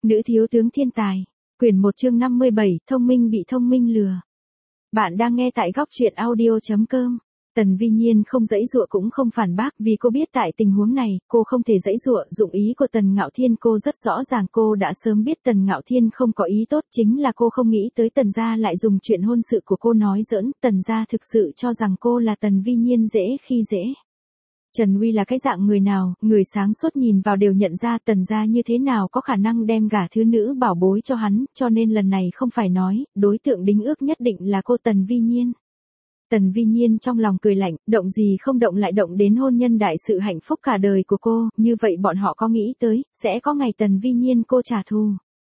Nữ thiếu tướng thiên tài. Quyển 1 chương 57, thông minh bị thông minh lừa. Bạn đang nghe tại góc truyện audio.com. Tần Vi Nhiên không giãy giụa cũng không phản bác vì cô biết tại tình huống này, cô không thể giãy giụa. Dụng ý của Tần Ngạo Thiên cô rất rõ ràng, cô đã sớm biết Tần Ngạo Thiên không có ý tốt, chính là cô không nghĩ tới Tần gia lại dùng chuyện hôn sự của cô nói giỡn. Tần gia thực sự cho rằng cô là Tần Vi Nhiên dễ khi dễ. Trần Uy là cái dạng người nào, người sáng suốt nhìn vào đều nhận ra Tần gia như thế nào có khả năng đem gả thứ nữ bảo bối cho hắn, cho nên lần này không phải nói, đối tượng đính ước nhất định là cô Tần Vi Nhiên. Tần Vi Nhiên trong lòng cười lạnh, động gì không động lại động đến hôn nhân đại sự hạnh phúc cả đời của cô, như vậy bọn họ có nghĩ tới, sẽ có ngày Tần Vi Nhiên cô trả thù.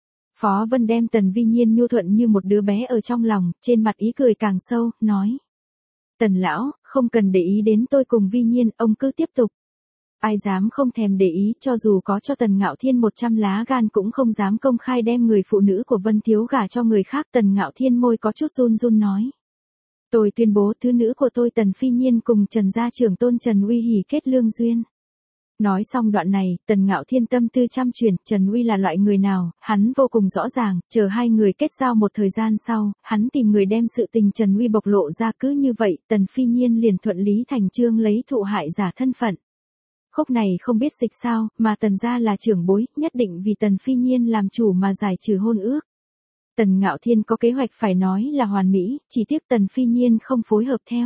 Phó Vân đem Tần Vi Nhiên nhu thuận như một đứa bé ở trong lòng, trên mặt ý cười càng sâu, nói. Tần lão, không cần để ý đến tôi cùng Vi Nhiên, ông cứ tiếp tục. Ai dám không thèm để ý, cho dù có cho Tần Ngạo Thiên 100 lá gan cũng không dám công khai đem người phụ nữ của Vân Thiếu gả cho người khác. Tần Ngạo Thiên môi có chút run run nói. Tôi tuyên bố thứ nữ của tôi Tần Phi Nhiên cùng Trần gia trưởng tôn Trần Uy hỉ kết lương duyên. Nói xong đoạn này, Tần Ngạo Thiên tâm tư trăm chuyển, Trần Uy là loại người nào, hắn vô cùng rõ ràng, chờ hai người kết giao một thời gian sau, hắn tìm người đem sự tình Trần Uy bộc lộ ra, cứ như vậy, Tần Phi Nhiên liền thuận lý thành chương lấy thụ hại giả thân phận. Khúc này không biết dịch sao, mà Tần gia là trưởng bối, nhất định vì Tần Phi Nhiên làm chủ mà giải trừ hôn ước. Tần Ngạo Thiên có kế hoạch phải nói là hoàn mỹ, chỉ tiếc Tần Phi Nhiên không phối hợp theo.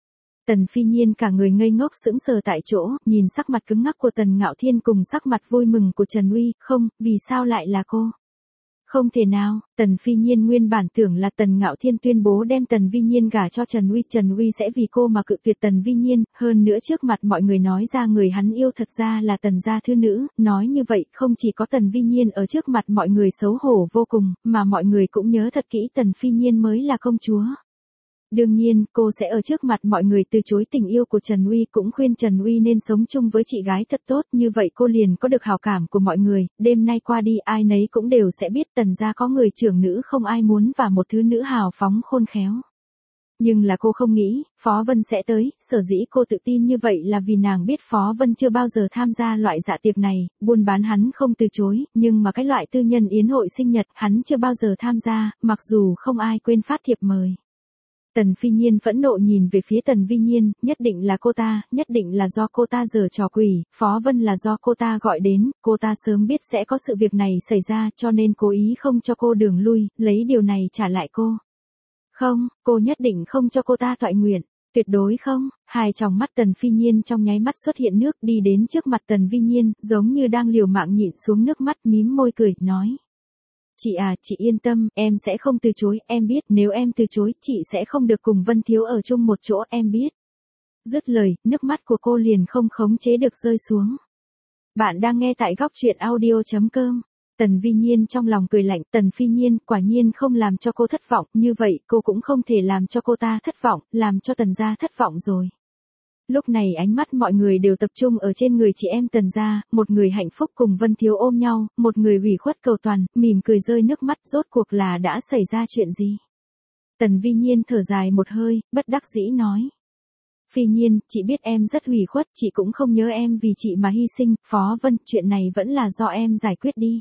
Tần Phi Nhiên cả người ngây ngốc sững sờ tại chỗ, nhìn sắc mặt cứng ngắc của Tần Ngạo Thiên cùng sắc mặt vui mừng của Trần Uy, không, vì sao lại là cô? Không thể nào, Tần Phi Nhiên nguyên bản tưởng là Tần Ngạo Thiên tuyên bố đem Tần Vi Nhiên gả cho Trần Uy sẽ vì cô mà cự tuyệt Tần Vi Nhiên, hơn nữa trước mặt mọi người nói ra người hắn yêu thật ra là Tần gia thư nữ, nói như vậy không chỉ có Tần Vi Nhiên ở trước mặt mọi người xấu hổ vô cùng, mà mọi người cũng nhớ thật kỹ Tần Phi Nhiên mới là công chúa. Đương nhiên, cô sẽ ở trước mặt mọi người từ chối tình yêu của Trần Uy, cũng khuyên Trần Uy nên sống chung với chị gái thật tốt, như vậy cô liền có được hảo cảm của mọi người, đêm nay qua đi ai nấy cũng đều sẽ biết Tần gia có người trưởng nữ không ai muốn và một thứ nữ hào phóng khôn khéo. Nhưng là cô không nghĩ, Phó Vân sẽ tới, sở dĩ cô tự tin như vậy là vì nàng biết Phó Vân chưa bao giờ tham gia loại dạ tiệc này, buôn bán hắn không từ chối, nhưng mà cái loại tư nhân yến hội sinh nhật hắn chưa bao giờ tham gia, mặc dù không ai quên phát thiệp mời. Tần Phi Nhiên phẫn nộ nhìn về phía Tần Vi Nhiên, nhất định là cô ta, nhất định là do cô ta giở trò quỷ, Phó Vân là do cô ta gọi đến, cô ta sớm biết sẽ có sự việc này xảy ra cho nên cố ý không cho cô đường lui, lấy điều này trả lại cô. Không, cô nhất định không cho cô ta thoại nguyện, tuyệt đối không. Hai tròng mắt Tần Phi Nhiên trong nháy mắt xuất hiện nước, đi đến trước mặt Tần Vi Nhiên, giống như đang liều mạng nhịn xuống nước mắt, mím môi cười, nói. Chị à, chị yên tâm, em sẽ không từ chối, em biết nếu em từ chối, chị sẽ không được cùng Vân Thiếu ở chung một chỗ, em biết. Dứt lời, nước mắt của cô liền không khống chế được rơi xuống. Bạn đang nghe tại góc truyện audio.com. Tần Vi Nhiên trong lòng cười lạnh, Tần Phi Nhiên quả nhiên không làm cho cô thất vọng, như vậy cô cũng không thể làm cho cô ta thất vọng, làm cho Tần gia thất vọng rồi. Lúc này ánh mắt mọi người đều tập trung ở trên người chị em Tần gia, một người hạnh phúc cùng Vân Thiếu ôm nhau, một người ủy khuất cầu toàn, mỉm cười rơi nước mắt, rốt cuộc là đã xảy ra chuyện gì? Tần Vi Nhiên thở dài một hơi, bất đắc dĩ nói. Phi Nhiên, chị biết em rất ủy khuất, chị cũng không nhớ em vì chị mà hy sinh, Phó Vân, chuyện này vẫn là do em giải quyết đi.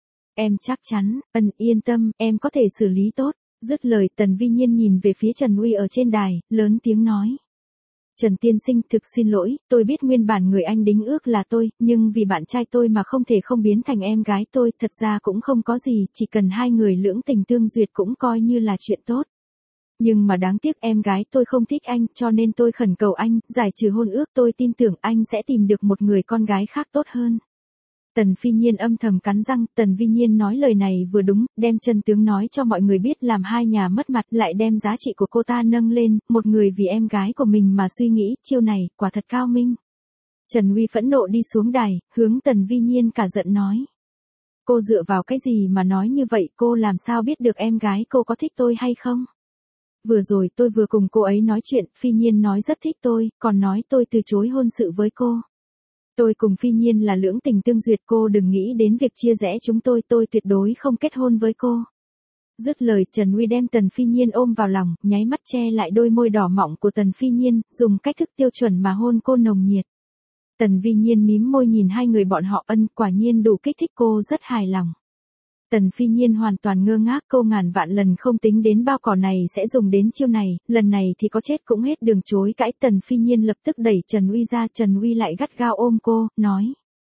Em chắc chắn, yên tâm, em có thể xử lý tốt. Dứt lời Tần Vi Nhiên nhìn về phía Trần Uy ở trên đài, lớn tiếng nói. Trần tiên sinh, thực xin lỗi, tôi biết nguyên bản người anh đính ước là tôi, nhưng vì bạn trai tôi mà không thể không biến thành em gái tôi, thật ra cũng không có gì, chỉ cần hai người lưỡng tình tương duyệt cũng coi như là chuyện tốt. Nhưng mà đáng tiếc em gái tôi không thích anh, cho nên tôi khẩn cầu anh, giải trừ hôn ước, tôi tin tưởng anh sẽ tìm được một người con gái khác tốt hơn. Tần Phi Nhiên âm thầm cắn răng, Tần Vi Nhiên nói lời này vừa đúng, đem chân tướng nói cho mọi người biết, làm hai nhà mất mặt, lại đem giá trị của cô ta nâng lên, một người vì em gái của mình mà suy nghĩ, chiêu này, quả thật cao minh. Trần Uy phẫn nộ đi xuống đài, hướng Tần Vi Nhiên cả giận nói. Cô dựa vào cái gì mà nói như vậy, cô làm sao biết được em gái cô có thích tôi hay không? Vừa rồi tôi vừa cùng cô ấy nói chuyện, Phi Nhiên nói rất thích tôi, còn nói tôi từ chối hôn sự với cô. Tôi cùng Phi Nhiên là lưỡng tình tương duyệt, cô đừng nghĩ đến việc chia rẽ chúng tôi tuyệt đối không kết hôn với cô. Dứt lời Trần Uy đem Tần Phi Nhiên ôm vào lòng, nháy mắt che lại đôi môi đỏ mọng của Tần Phi Nhiên, dùng cách thức tiêu chuẩn mà hôn cô nồng nhiệt. Tần Vi Nhiên mím môi nhìn hai người bọn họ, quả nhiên đủ kích thích cô, rất hài lòng. Tần Phi Nhiên hoàn toàn ngơ ngác, cô ngàn vạn lần không tính đến bao cỏ này sẽ dùng đến chiêu này, lần này thì có chết cũng hết đường chối cãi. Tần Phi Nhiên lập tức đẩy Trần Uy ra, Trần Uy lại gắt gao ôm cô, nói.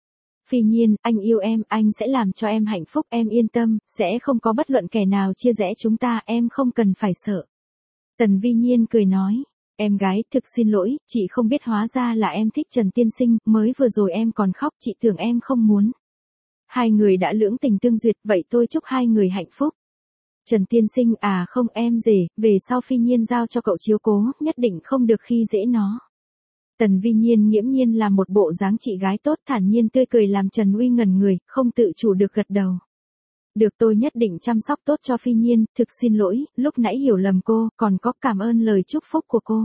Phi Nhiên, anh yêu em, anh sẽ làm cho em hạnh phúc, em yên tâm, sẽ không có bất luận kẻ nào chia rẽ chúng ta, em không cần phải sợ. Tần Vi Nhiên cười nói. Em gái, thực xin lỗi, chị không biết hóa ra là em thích Trần tiên sinh, mới vừa rồi em còn khóc, chị tưởng em không muốn. Hai người đã lưỡng tình tương duyệt, vậy tôi chúc hai người hạnh phúc. Trần tiên sinh, à không em rể, về sau Phi Nhiên giao cho cậu chiếu cố, nhất định không được khi dễ nó. Tần Vi Nhiên nghiễm nhiên là một bộ dáng chị gái tốt, thản nhiên tươi cười làm Trần Uy ngẩn người, không tự chủ được gật đầu. Được, tôi nhất định chăm sóc tốt cho Phi Nhiên, thực xin lỗi, lúc nãy hiểu lầm cô, còn có cảm ơn lời chúc phúc của cô.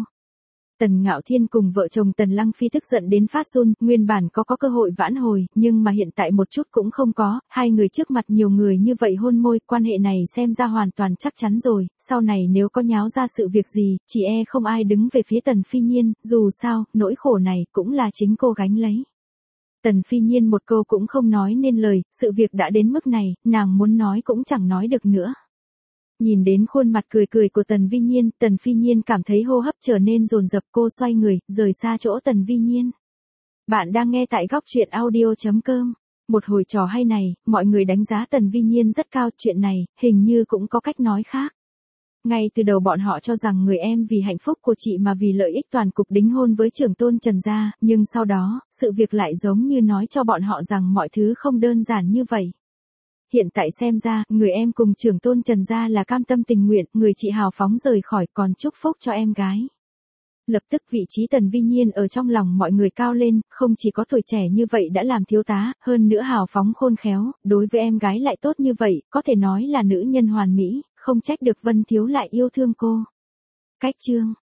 Tần Ngạo Thiên cùng vợ chồng Tần Lăng Phi tức giận đến phát run, nguyên bản có cơ hội vãn hồi, nhưng mà hiện tại một chút cũng không có, hai người trước mặt nhiều người như vậy hôn môi, quan hệ này xem ra hoàn toàn chắc chắn rồi, sau này nếu có nháo ra sự việc gì, chỉ e không ai đứng về phía Tần Phi Nhiên, dù sao, nỗi khổ này cũng là chính cô gánh lấy. Tần Phi Nhiên một câu cũng không nói nên lời, sự việc đã đến mức này, nàng muốn nói cũng chẳng nói được nữa. Nhìn đến khuôn mặt cười cười của Tần Vi Nhiên, Tần Phi Nhiên cảm thấy hô hấp trở nên dồn dập, cô xoay người, rời xa chỗ Tần Vi Nhiên. Bạn đang nghe tại góc truyện audio.com. Một hồi trò hay này, mọi người đánh giá Tần Vi Nhiên rất cao, chuyện này, hình như cũng có cách nói khác. Ngay từ đầu bọn họ cho rằng người em vì hạnh phúc của chị mà vì lợi ích toàn cục đính hôn với trưởng tôn Trần gia, nhưng sau đó, sự việc lại giống như nói cho bọn họ rằng mọi thứ không đơn giản như vậy. Hiện tại xem ra, người em cùng trưởng tôn Trần gia là cam tâm tình nguyện, người chị hào phóng rời khỏi còn chúc phúc cho em gái. Lập tức vị trí Tần Vi Nhiên ở trong lòng mọi người cao lên, không chỉ có tuổi trẻ như vậy đã làm thiếu tá, hơn nữa hào phóng khôn khéo, đối với em gái lại tốt như vậy, có thể nói là nữ nhân hoàn mỹ, không trách được Vân Thiếu lại yêu thương cô. Cách chương